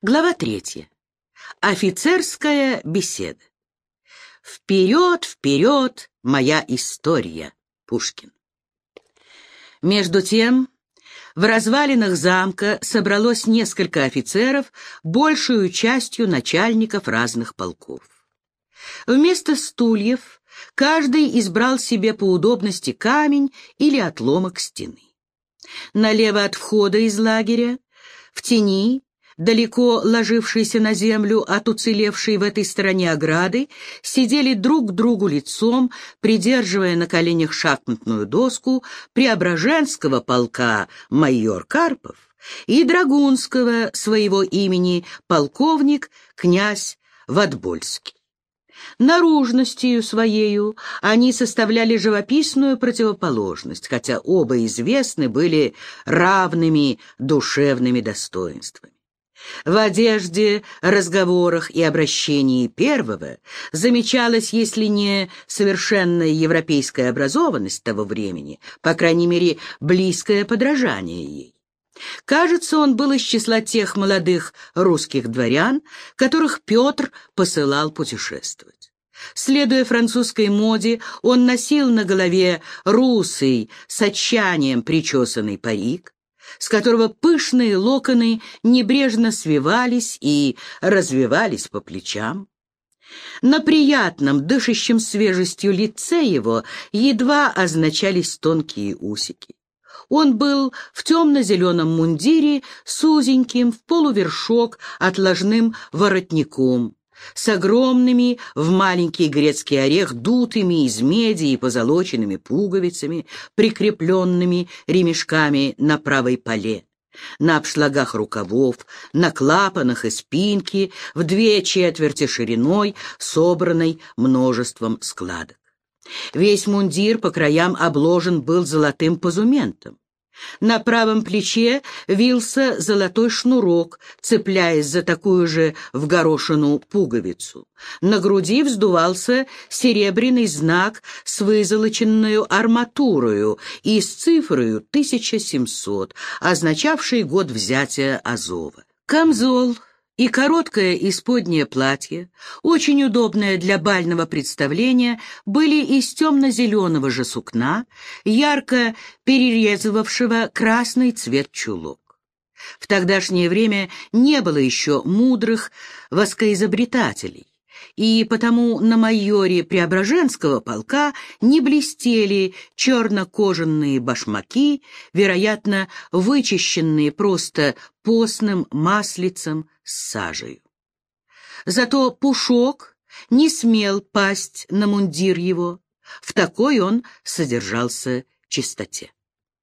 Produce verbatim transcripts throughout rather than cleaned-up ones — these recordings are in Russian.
Глава третья. Офицерская беседа. «Вперед, вперед, моя история!» Пушкин. Между тем, в развалинах замка собралось несколько офицеров, большую частью начальников разных полков. Вместо стульев каждый избрал себе по удобности камень или отломок стены. Налево от входа из лагеря, в тени, далеко ложившейся на землю от уцелевшей в этой стороне ограды, сидели друг к другу лицом, придерживая на коленях шахматную доску Преображенского полка майор Карпов и Драгунского своего имени полковник князь Ватбольский. Наружностью своею они составляли живописную противоположность, хотя оба известны были равными душевными достоинствами. В одежде, разговорах и обращении первого замечалась, если не совершенная европейская образованность того времени, по крайней мере, близкое подражание ей. Кажется, он был из числа тех молодых русских дворян, которых Петр посылал путешествовать. Следуя французской моде, он носил на голове русый, с отчаянием причесанный парик, с которого пышные локоны небрежно свивались и развивались по плечам. На приятном, дышащем свежестью лице его едва означались тонкие усики. Он был в темно-зеленом мундире с узеньким в полувершок отложным воротником, с огромными в маленький грецкий орех дутыми из меди и позолоченными пуговицами, прикрепленными ремешками на правой поле, на обшлагах рукавов, на клапанах и спинке, в две четверти шириной, собранной множеством складок. Весь мундир по краям обложен был золотым позументом. На правом плече вился золотой шнурок, цепляясь за такую же в горошину пуговицу. На груди вздувался серебряный знак с вызолоченную арматурою и с цифрою тысяча семьсот, означавший год взятия Азова. Камзол и короткое исподнее платье, очень удобное для бального представления, были из темно-зеленого же сукна, ярко перерезывавшего красный цвет чулок. В тогдашнее время не было еще мудрых воскоизобретателей, и потому на майоре Преображенского полка не блестели черно-кожаные башмаки, вероятно, вычищенные просто постным маслицем с сажею. Зато пушок не смел пасть на мундир его, в такой он содержался чистоте.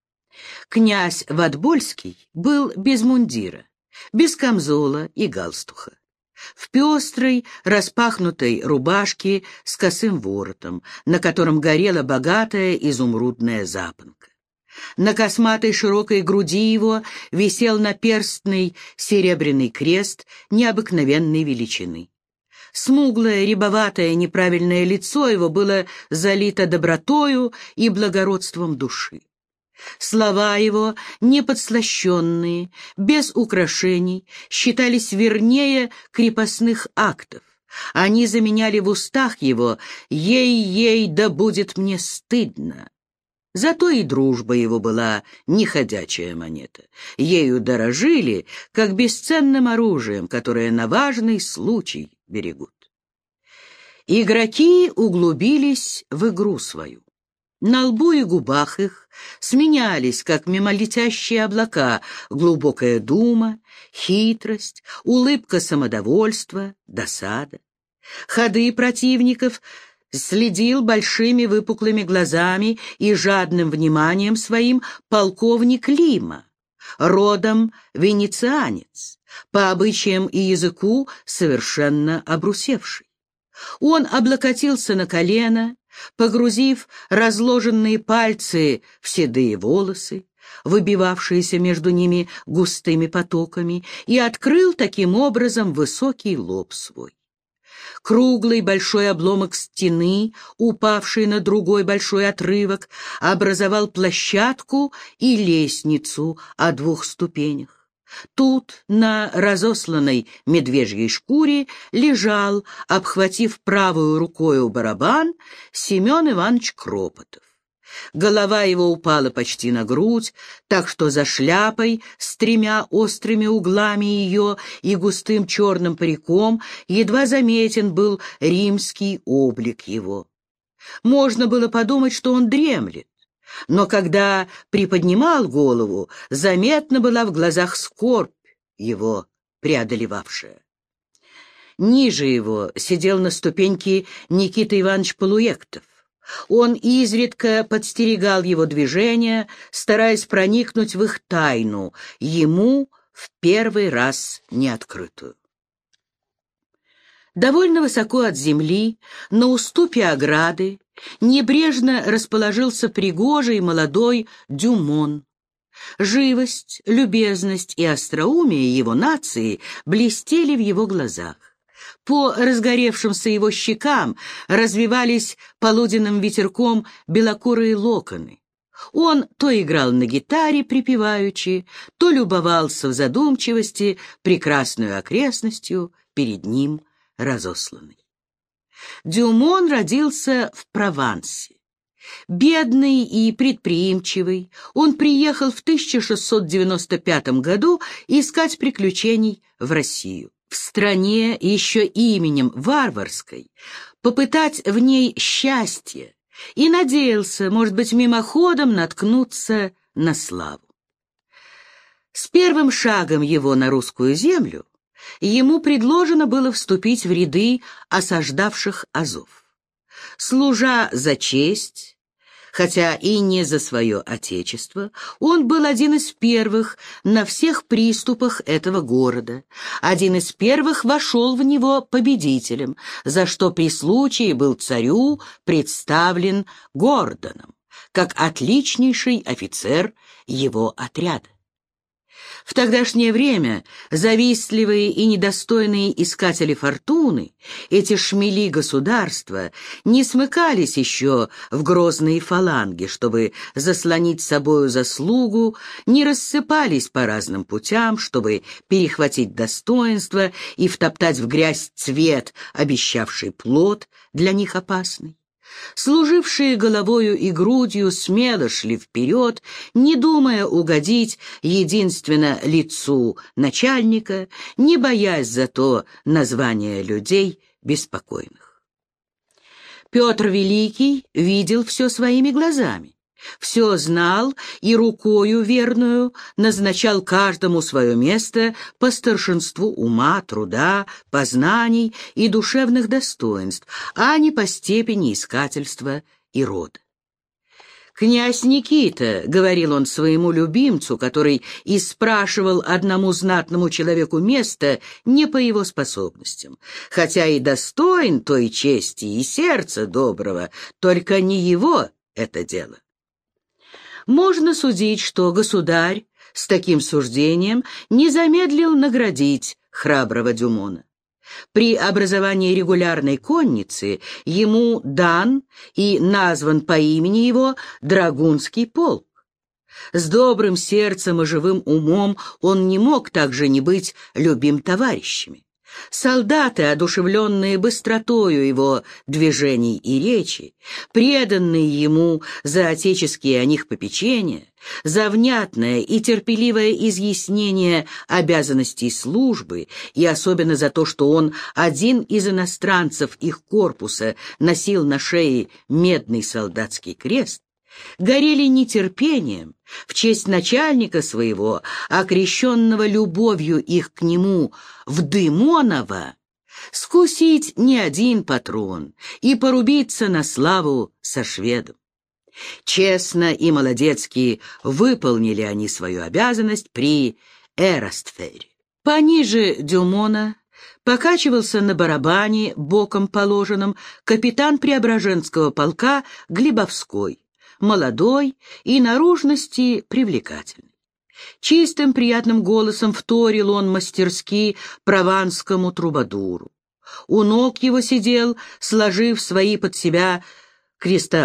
Князь Ватбольский был без мундира, без камзола и галстуха, в пестрой, распахнутой рубашке с косым воротом, на котором горела богатая изумрудная запонка. На косматой широкой груди его висел наперстный серебряный крест необыкновенной величины. Смуглое, рябоватое, неправильное лицо его было залито добротою и благородством души. Слова его, неподслащенные, без украшений, считались вернее крепостных актов. Они заменяли в устах его «Ей-ей, да будет мне стыдно». Зато и дружба его была неходячая монета. Ею дорожили, как бесценным оружием, которое на важный случай берегут. Игроки углубились в игру свою. На лбу и губах их сменялись, как мимолетящие облака, глубокая дума, хитрость, улыбка самодовольства, досада. Ходы противников следил большими выпуклыми глазами и жадным вниманием своим полковник Лима, родом венецианец, по обычаям и языку совершенно обрусевший. Он облокотился на колено, погрузив разложенные пальцы в седые волосы, выбивавшиеся между ними густыми потоками, и открыл таким образом высокий лоб свой. Круглый большой обломок стены, упавший на другой большой отрывок, образовал площадку и лестницу о двух ступенях. Тут, на разосланной медвежьей шкуре, лежал, обхватив правую рукою барабан, Семен Иванович Кропотов. Голова его упала почти на грудь, так что за шляпой с тремя острыми углами ее и густым черным париком едва заметен был римский облик его. Можно было подумать, что он дремлет, но когда приподнимал голову, заметна была в глазах скорбь его преодолевавшая. Ниже его сидел на ступеньке Никита Иванович Полуектов. Он изредка подстерегал его движения, стараясь проникнуть в их тайну, ему в первый раз неоткрытую. Довольно высоко от земли, на уступе ограды, небрежно расположился пригожий молодой Дюмон. Живость, любезность и остроумие его нации блестели в его глазах. По разгоревшимся его щекам развивались полуденным ветерком белокурые локоны. Он то играл на гитаре припеваючи, то любовался в задумчивости прекрасную окрестностью перед ним разосланной. Дюмон родился в Провансе. Бедный и предприимчивый, он приехал в тысяча шестьсот девяносто пятом году искать приключений в Россию. В стране, еще именем варварской, попытать в ней счастье, и надеялся, может быть, мимоходом наткнуться на славу. С первым шагом его на русскую землю ему предложено было вступить в ряды осаждавших Азов. Служа за честь, хотя и не за свое отечество, он был один из первых на всех приступах этого города, один из первых вошел в него победителем, за что при случае был царю представлен Гордоном, как отличнейший офицер его отряда. В тогдашнее время завистливые и недостойные искатели фортуны, эти шмели государства, не смыкались еще в грозные фаланги, чтобы заслонить собою заслугу, не рассыпались по разным путям, чтобы перехватить достоинство и втоптать в грязь цвет, обещавший плод, для них опасный. Служившие головою и грудью смело шли вперед, не думая угодить единственно лицу начальника, не боясь зато названия людей беспокойных. Петр Великий видел все своими глазами, все знал и рукою верную назначал каждому свое место по старшинству ума, труда, познаний и душевных достоинств, а не по степени искательства и рода. «Князь Никита», — говорил он своему любимцу, который и спрашивал одному знатному человеку место не по его способностям, хотя и достоин той чести и сердца доброго, только не его это дело. Можно судить, что государь с таким суждением не замедлил наградить храброго Дюмона. При образовании регулярной конницы ему дан и назван по имени его Драгунский полк. С добрым сердцем и живым умом он не мог также не быть любим товарищами. Солдаты, одушевленные быстротою его движений и речи, преданные ему за отеческие о них попечения, за внятное и терпеливое изъяснение обязанностей службы и особенно за то, что он, один из иностранцев их корпуса, носил на шее медный солдатский крест, горели нетерпением в честь начальника своего, окрещенного любовью их к нему в Дымоново, скусить не один патрон и порубиться на славу со шведом. Честно и молодецки выполнили они свою обязанность при Эрастфере. Пониже Дюмона покачивался на барабане, боком положенном, капитан Преображенского полка Глебовской, молодой и наружности привлекательный. Чистым приятным голосом вторил он мастерски прованскому трубадуру. У ног его сидел, сложив свои под себя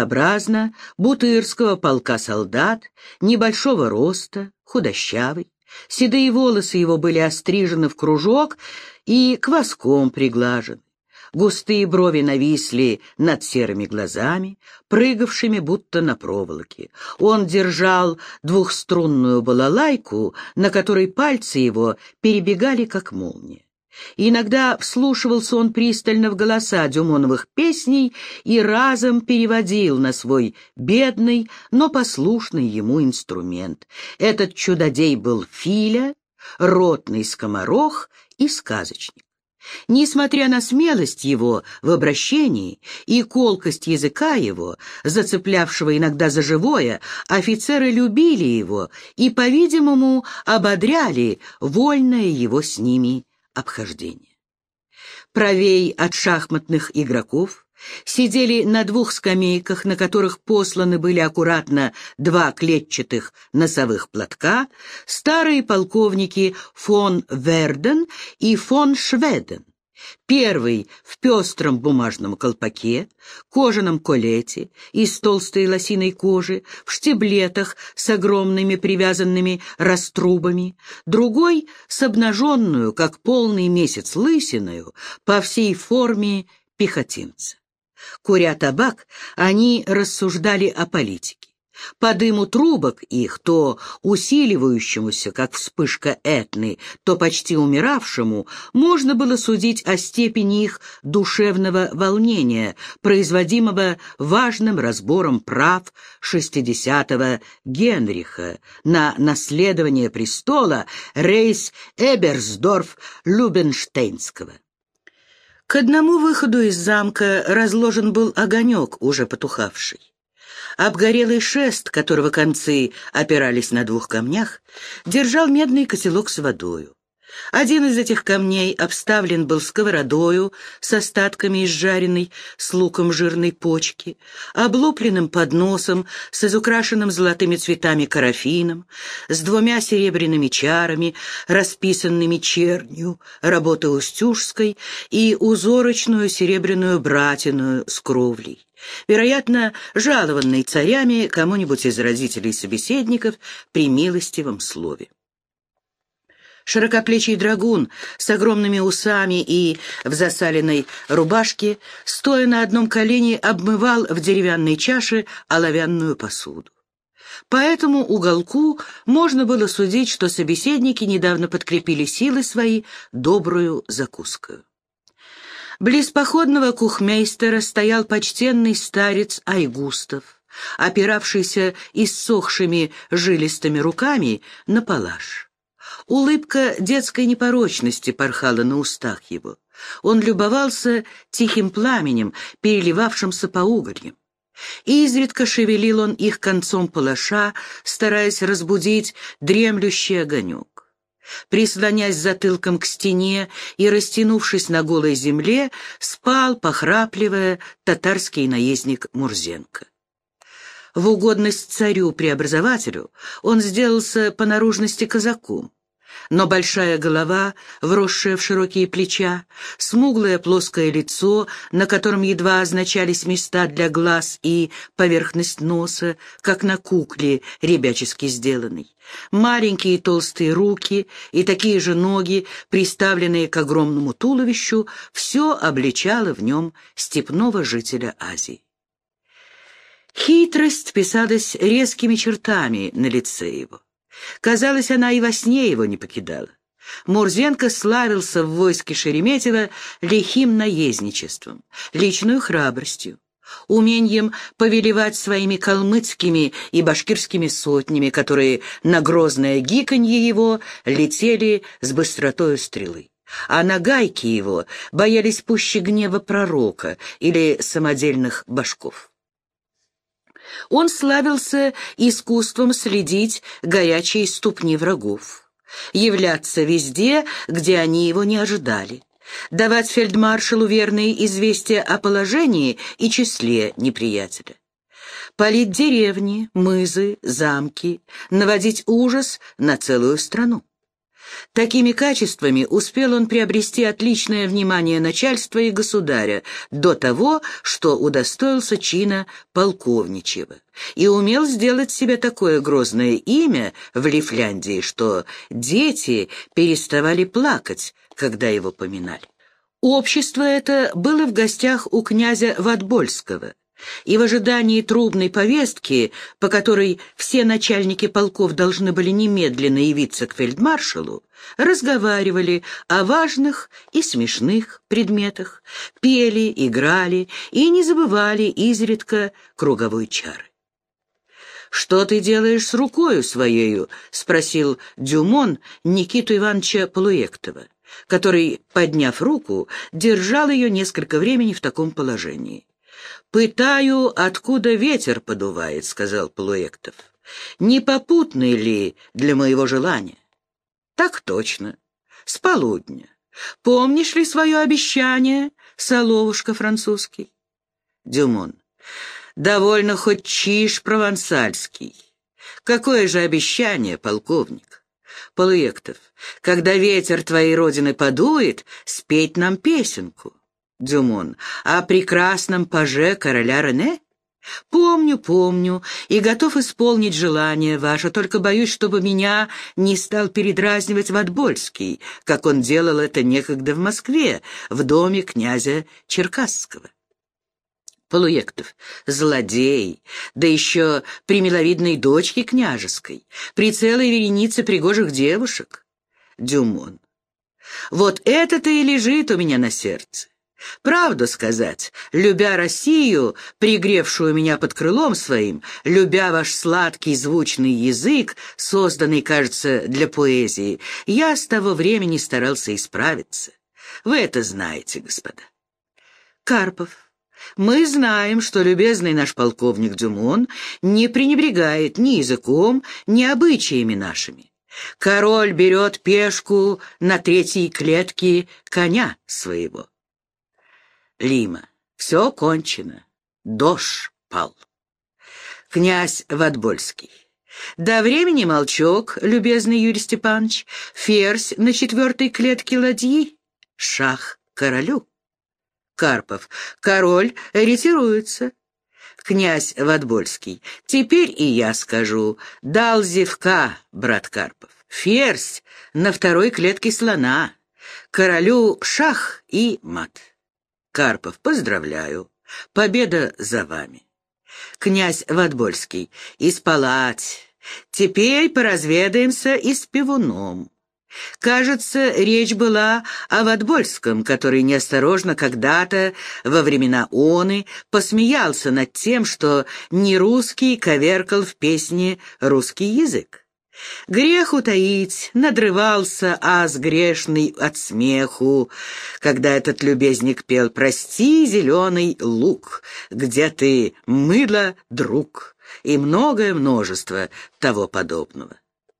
крестообразно, бутырского полка солдат, небольшого роста, худощавый, Седые волосы его были острижены в кружок и кваском приглажены. Густые брови нависли над серыми глазами, прыгавшими будто на проволоке. Он держал двухструнную балалайку, на которой пальцы его перебегали, как молния. Иногда вслушивался он пристально в голоса Дюмоновых песней и разом переводил на свой бедный, но послушный ему инструмент. Этот чудодей был Филя, ротный скоморох и сказочник. Несмотря на смелость его в обращении и колкость языка его, зацеплявшего иногда за живое, офицеры любили его и, по-видимому, ободряли вольное его с ними обхождение. Правей от шахматных игроков сидели на двух скамейках, на которых посланы были аккуратно два клетчатых носовых платка, старые полковники фон Верден и фон Шведен. Первый в пестром бумажном колпаке, кожаном колете из толстой лосиной кожи, в штиблетах с огромными привязанными раструбами, другой с обнаженную, как полный месяц, лысиною, по всей форме пехотинца. Куря табак, они рассуждали о политике. По дыму трубок их, то усиливающемуся, как вспышка Этны, то почти умиравшему, можно было судить о степени их душевного волнения, производимого важным разбором прав шестидесятого Генриха на наследование престола Рейс-Эберсдорф-Любенштейнского. К одному выходу из замка разложен был огонек, уже потухавший. Обгорелый шест, которого концы опирались на двух камнях, держал медный котелок с водою. Один из этих камней обставлен был сковородою с остатками изжаренной с луком жирной почки, облупленным подносом с изукрашенным золотыми цветами карафином, с двумя серебряными чарами, расписанными чернью, работы устюжской, и узорочную серебряную братиную с кровлей, вероятно, жалованной царями кому-нибудь из родителей собеседников при милостивом слове. Широкоплечий драгун с огромными усами и в засаленной рубашке, стоя на одном колене, обмывал в деревянной чаше оловянную посуду. По этому уголку можно было судить, что собеседники недавно подкрепили силы свои добрую закуской. Близ походного кухмейстера стоял почтенный старец Айгустов, опиравшийся иссохшими жилистыми руками на палаш. Улыбка детской непорочности порхала на устах его. Он любовался тихим пламенем, переливавшимся по угольям. Изредка шевелил он их концом палаша, стараясь разбудить дремлющий огонек. Прислонясь затылком к стене и растянувшись на голой земле, спал, похрапливая, татарский наездник Мурзенко. В угодность царю-преобразователю он сделался по наружности казаком. Но большая голова, вросшая в широкие плеча, смуглое плоское лицо, на котором едва означались места для глаз и поверхность носа, как на кукле ребячески сделанной, маленькие толстые руки и такие же ноги, приставленные к огромному туловищу, все обличало в нем степного жителя Азии. Хитрость писалась резкими чертами на лице его. Казалось, она и во сне его не покидала. Мурзенко славился в войске Шереметьева лихим наездничеством, личную храбростью, умением повелевать своими калмыцкими и башкирскими сотнями, которые на грозное гиканье его летели с быстротою стрелы. А нагайки его боялись пуще гнева пророка или самодельных башков. Он славился искусством следить горячие ступни врагов, являться везде, где они его не ожидали, давать фельдмаршалу верные известия о положении и числе неприятеля, палить деревни, мызы, замки, наводить ужас на целую страну. Такими качествами успел он приобрести отличное внимание начальства и государя до того, что удостоился чина полковничьего, и умел сделать себе такое грозное имя в Лифляндии, что дети переставали плакать, когда его поминали. Общество это было в гостях у князя Ватбольского, и в ожидании трубной повестки, по которой все начальники полков должны были немедленно явиться к фельдмаршалу, разговаривали о важных и смешных предметах, пели, играли и не забывали изредка круговой чары. «Что ты делаешь с рукою своею?» — спросил Дюмон Никиту Ивановича Полуэктова, который, подняв руку, держал ее несколько времени в таком положении. «Пытаю, откуда ветер подувает», — сказал Полуэктов. «Не попутный ли для моего желания?» «Так точно. С полудня. Помнишь ли свое обещание, соловушка французский?» Дюмон. «Довольно хоть чиж провансальский. Какое же обещание, полковник?» Полуэктов. «Когда ветер твоей родины подует, спеть нам песенку». Дюмон. «О прекрасном паже короля Рене? Помню, помню, и готов исполнить желание ваше, только боюсь, чтобы меня не стал передразнивать Ватбольский, как он делал это некогда в Москве, в доме князя Черкасского». Полуэктов. «Злодей, да еще при миловидной дочке княжеской, при целой веренице пригожих девушек». Дюмон. «Вот это-то и лежит у меня на сердце. Правду сказать, любя Россию, пригревшую меня под крылом своим, любя ваш сладкий звучный язык, созданный, кажется, для поэзии, я с того времени старался исправиться. Вы это знаете, господа». Карпов. «Мы знаем, что любезный наш полковник Дюмон не пренебрегает ни языком, ни обычаями нашими. Король берет пешку на третьей клетке коня своего». Лима. «Все кончено. Дождь пал». Князь Ватбольский. «До времени молчок, любезный Юрий Степанович. Ферзь на четвертой клетке ладьи. Шах королю». Карпов. «Король ретируется». Князь Ватбольский. «Теперь и я скажу. Дал зевка, брат Карпов. Ферзь на второй клетке слона. Королю шах и мат». Карпов. «Поздравляю. Победа за вами». Князь Ватбольский. «Исполать. Теперь поразведаемся и с пивуном». Кажется, речь была о Ватбольском, который неосторожно когда-то, во времена оны, посмеялся над тем, что нерусский коверкал в песне русский язык. Грех утаить, надрывался ас грешный от смеху, когда этот любезник пел «Прости, зеленый лук, где ты, мыло, друг?» и многое множество того подобного.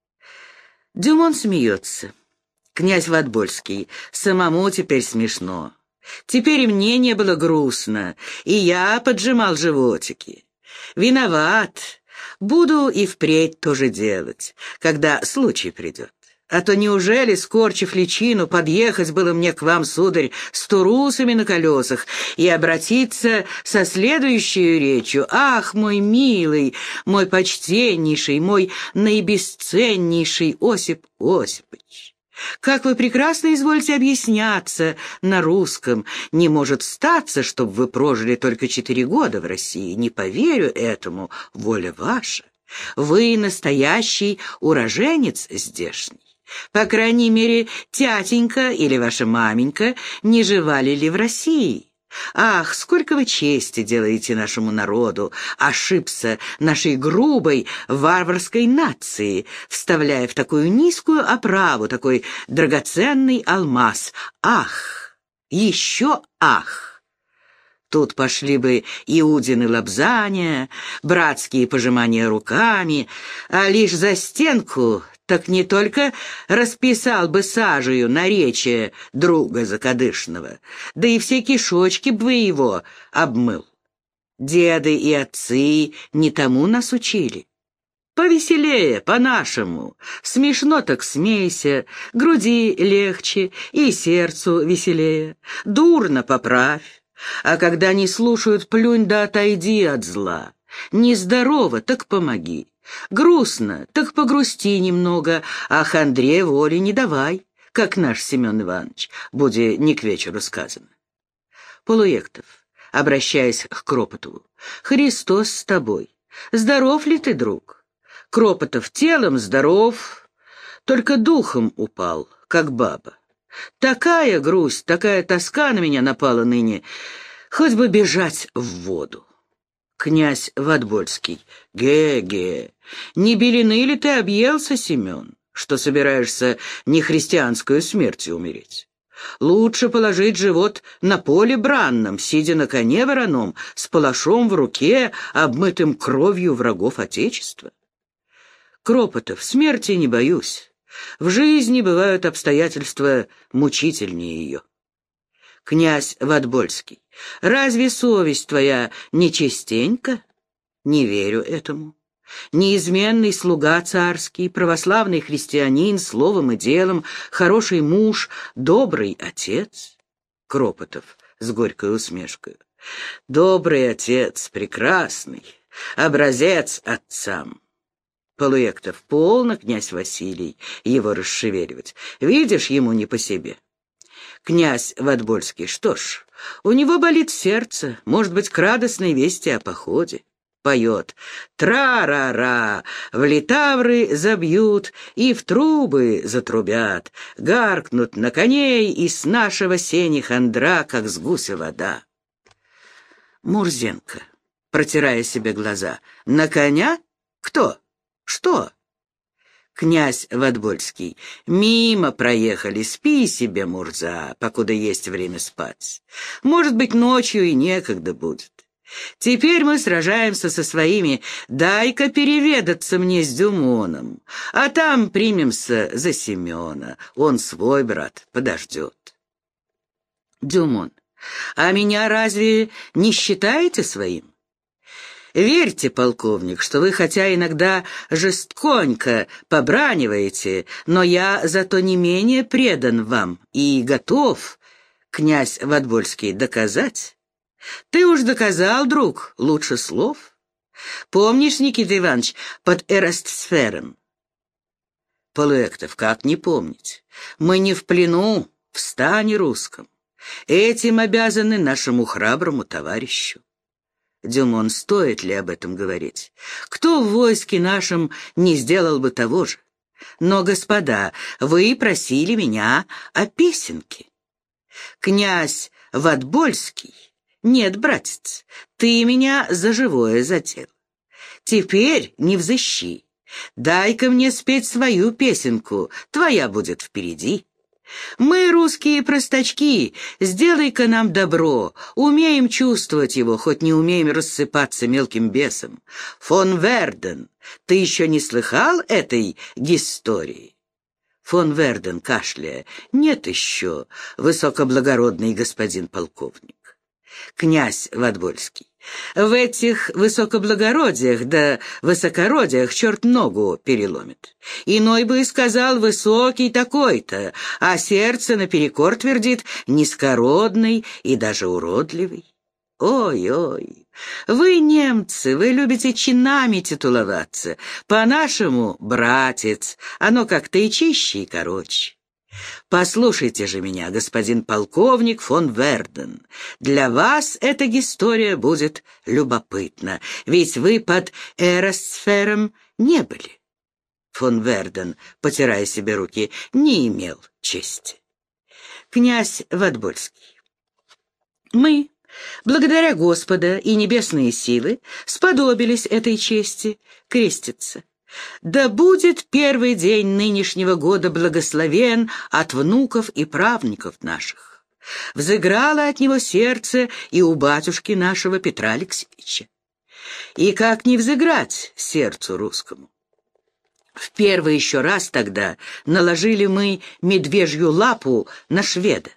Дюмон смеется. Князь Ватбольский. «Самому теперь смешно. Теперь и мне не было грустно, и я поджимал животики. Виноват. Буду и впредь тоже делать, когда случай придет. А то неужели, скорчив личину, подъехать было мне к вам, сударь, с турусами на колесах и обратиться со следующей речью: «Ах, мой милый, мой почтеннейший, мой наибесценнейший Осип Осипович! Как вы прекрасно изволите объясняться на русском. Не может статься, чтобы вы прожили только четыре года в России. Не поверю этому, воля ваша. Вы настоящий уроженец здешний. По крайней мере, тятенька или ваша маменька не живали ли в России? Ах, сколько вы чести делаете нашему народу, ошибся нашей грубой варварской нации, вставляя в такую низкую оправу такой драгоценный алмаз. Ах, еще ах!» Тут пошли бы Иудины лобзания, братские пожимания руками, а лишь за стенку так не только расписал бы сажею наречие друга закадышного, да и все кишочки бы его обмыл. Деды и отцы не тому нас учили. Повеселее, по-нашему. Смешно так смейся, груди легче и сердцу веселее. Дурно поправь, а когда не слушают, плюнь да отойди от зла. Нездорово, так помоги. Грустно, так погрусти немного, а хандре воли не давай, как наш Семен Иванович, буди не к вечеру сказано. Полуектов, обращаясь к Кропотову: «Христос с тобой. Здоров ли ты, друг?» Кропотов: «Телом здоров, только духом упал, как баба. Такая грусть, такая тоска на меня напала ныне, хоть бы бежать в воду». Князь Ватбольский: «Ге-ге, не белины ли ты объелся, Семен, что собираешься нехристианскую смертью умереть? Лучше положить живот на поле бранном, сидя на коне вороном, с палашом в руке, обмытым кровью врагов Отечества». Кропотов: «Смерти не боюсь. В жизни бывают обстоятельства мучительнее ее». Князь Ватбольский: «Разве совесть твоя нечистенька?» «Не верю этому. Неизменный слуга царский, православный христианин, словом и делом, хороший муж, добрый отец». Кропотов с горькой усмешкой: «Добрый отец, прекрасный, образец отцам». Полуектов: «Полно, князь Василий, его расшевеливать. Видишь, ему не по себе». Князь Ватбольский: «Что ж, у него болит сердце, может быть, к радостной вести о походе». Поет: «Тра-ра-ра, в литавры забьют и в трубы затрубят, гаркнут на коней, и с нашего сени хандра, как с гуся вода». Мурзенко, протирая себе глаза: «На коня? Кто? Что?» Князь Ватбольский: «Мимо проехали, спи себе, Мурза, покуда есть время спать. Может быть, ночью и некогда будет. Теперь мы сражаемся со своими, дай-ка переведаться мне с Дюмоном, а там примемся за Семена, он свой брат, подождет». Дюмон: «А меня разве не считаете своим? Верьте, полковник, что вы хотя иногда жестконько побраниваете, но я зато не менее предан вам и готов». Князь Ватбольский: «Доказать? Ты уж доказал, друг, лучше слов. Помнишь, Никита Иванович, под Эрастсфером?» Полуэктов: «Как не помнить? Мы не в плену, в стане русском. Этим обязаны нашему храброму товарищу». Дюмон: «Стоит ли об этом говорить? Кто в войске нашем не сделал бы того же? Но, господа, вы просили меня о песенке». Князь Ватбольский: «Нет, братец, ты меня за живое задел. Теперь не взыщи. Дай-ка мне спеть свою песенку, твоя будет впереди. Мы, русские простачки, сделай-ка нам добро, умеем чувствовать его, хоть не умеем рассыпаться мелким бесом. Фон Верден, ты еще не слыхал этой гистории?» Фон Верден, кашляя: «Нет еще, высокоблагородный господин полковник». Князь Ватбольский: «В этих высокоблагородиях да высокородиях черт ногу переломит. Иной бы и сказал высокий такой-то, а сердце наперекор твердит низкородный и даже уродливый. Ой-ой, вы, немцы, вы любите чинами титуловаться. По-нашему, братец, оно как-то и чище, и короче. Послушайте же меня, господин полковник фон Верден. Для вас эта история будет любопытна, ведь вы под Эрастсфером не были». Фон Верден, потирая себе руки: «Не имел чести». Князь Ватбольский: «Мы, благодаря Господа и небесные силы, сподобились этой чести креститься. Да будет первый день нынешнего года благословен от внуков и правнуков наших. Взыграло от него сердце и у батюшки нашего Петра Алексеевича. И как не взыграть сердцу русскому? В первый еще раз тогда наложили мы медвежью лапу на шведа.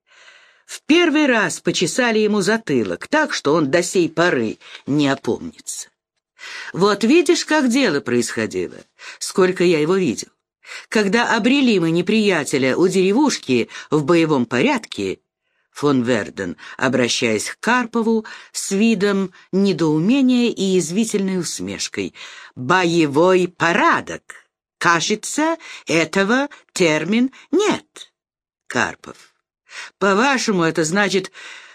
В первый раз почесали ему затылок так, что он до сей поры не опомнится. Вот видишь, как дело происходило, сколько я его видел. Когда обрели мы неприятеля у деревушки в боевом порядке, фон Верден, обращаясь к Карпову, с видом недоумения и язвительной усмешкой: «Боевой порядок! Кажется, этого термин нет». Карпов: «По-вашему, это значит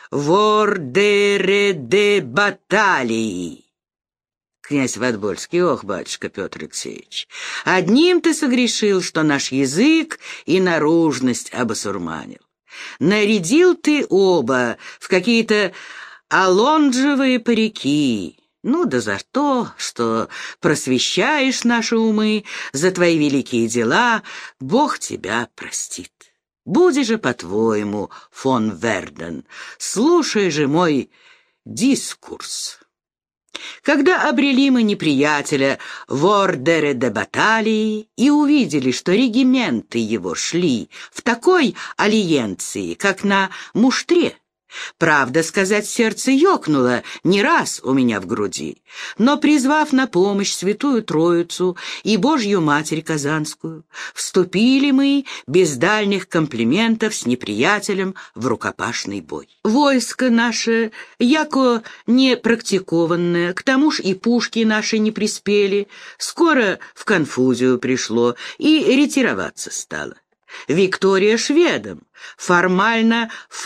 «вордере де баталии». Князь Подбольский: «Ох, батюшка Петр Алексеевич, одним ты согрешил, что наш язык и наружность обосурманил. Нарядил ты оба в какие-то алонжевые парики. Ну да за то, что просвещаешь наши умы, за твои великие дела, Бог тебя простит. Буди же по-твоему, фон Верден, слушай же мой дискурс». Когда обрели мы неприятеля в ордере де баталии и увидели, что регименты его шли в такой алиенции, как на муштре, правда сказать, сердце ёкнуло не раз у меня в груди, но, призвав на помощь Святую Троицу и Божью Матерь Казанскую, вступили мы без дальних комплиментов с неприятелем в рукопашный бой. Войско наше, яко не практикованное, к тому ж и пушки наши не приспели, скоро в конфузию пришло и ретироваться стало. Виктория шведам формально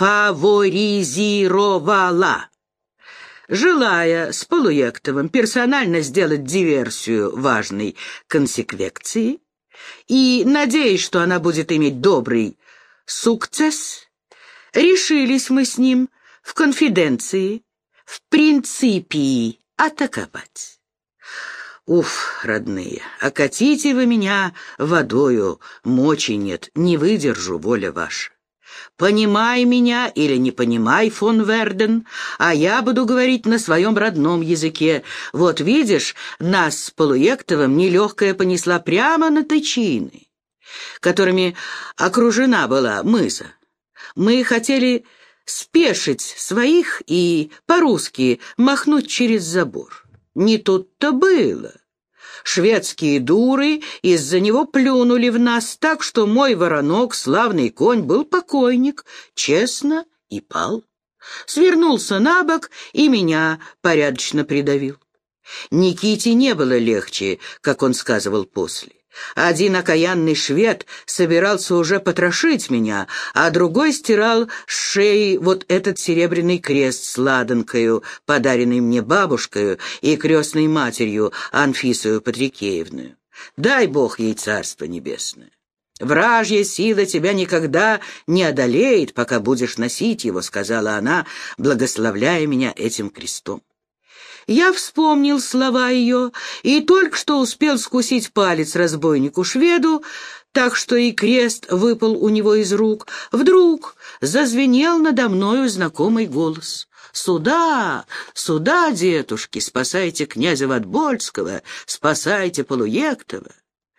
фаворизировала. Желая с Полуектовым персонально сделать диверсию важной консеквекции и надеясь, что она будет иметь добрый сукцесс, решились мы с ним в конфиденции, в принципии атаковать. Уф, родные, окатите вы меня водою, мочи нет, не выдержу, воля ваша. Понимай меня или не понимай, фон Верден, а я буду говорить на своем родном языке. Вот видишь, нас с Полуектовым нелегкая понесла прямо на тычины, которыми окружена была мыза. Мы хотели спешить своих и по-русски махнуть через забор. Не тут-то было. Шведские дуры из-за него плюнули в нас так, что мой воронок, славный конь, был покойник, честно и пал. Свернулся на бок и меня порядочно придавил. Никите не было легче, как он сказывал после. Один окаянный швед собирался уже потрошить меня, а другой стирал с шеи вот этот серебряный крест с ладанкою, подаренный мне бабушкою и крестной матерью Анфисою Патрикеевною. Дай Бог ей царство небесное. «Вражья сила тебя никогда не одолеет, пока будешь носить его», — сказала она, благословляя меня этим крестом. Я вспомнил слова ее и только что успел скусить палец разбойнику-шведу, так что и крест выпал у него из рук. Вдруг зазвенел надо мною знакомый голос: «Сюда, сюда, детушки, спасайте князя Подбольского, спасайте Полуектова».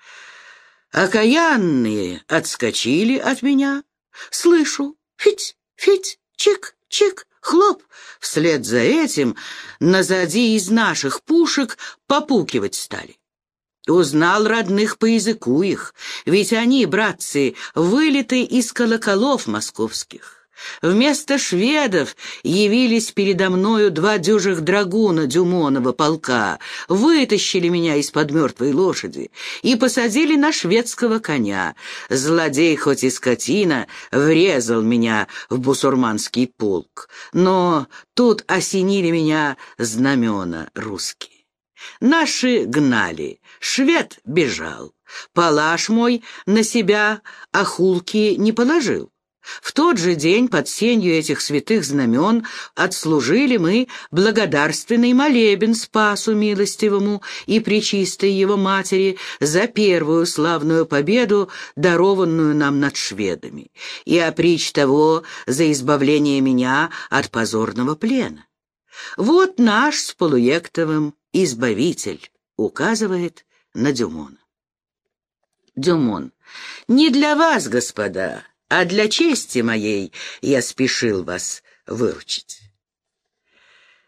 Окаянные отскочили от меня. Слышу: «Фить, фить, чик, чик». Хлоп! Вслед за этим назади из наших пушек попукивать стали. Узнал родных по языку их, ведь они, братцы, вылеты из колоколов московских. Вместо шведов явились передо мною два дюжих драгуна Дюмонова полка, вытащили меня из-под мертвой лошади и посадили на шведского коня. Злодей, хоть и скотина, врезал меня в бусурманский полк, но тут осенили меня знамена русские. Наши гнали, швед бежал, палаш мой на себя охулки не положил. В тот же день под сенью этих святых знамен отслужили мы благодарственный молебен Спасу Милостивому и Пречистой Его Матери за первую славную победу, дарованную нам над шведами, и опричь того за избавление меня от позорного плена. Вот наш с Полуектовым избавитель указывает на Дюмона. Дюмон: «Не для вас, господа, а для чести моей я спешил вас выручить».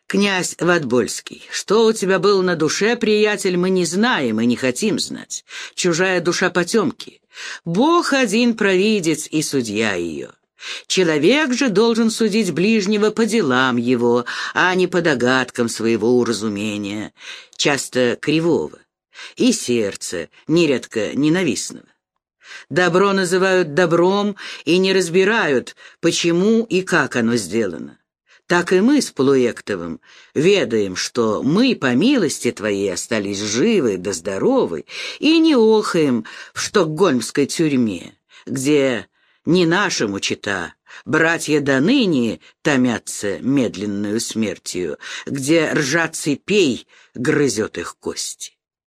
Князь Ватбольский, что у тебя было на душе, приятель, мы не знаем и не хотим знать. Чужая душа потемки. Бог один провидец и судья ее. Человек же должен судить ближнего по делам его, а не по догадкам своего уразумения, часто кривого, и сердца, нередко ненавистного. Добро называют добром и не разбирают, почему и как оно сделано. Так и мы с Полуэктовым ведаем, что мы, по милости твоей, остались живы да здоровы и не охаем в штокгольмской тюрьме, где не нашему чета братья до ныне томятся медленную смертью, где ржа цепей грызет их кости.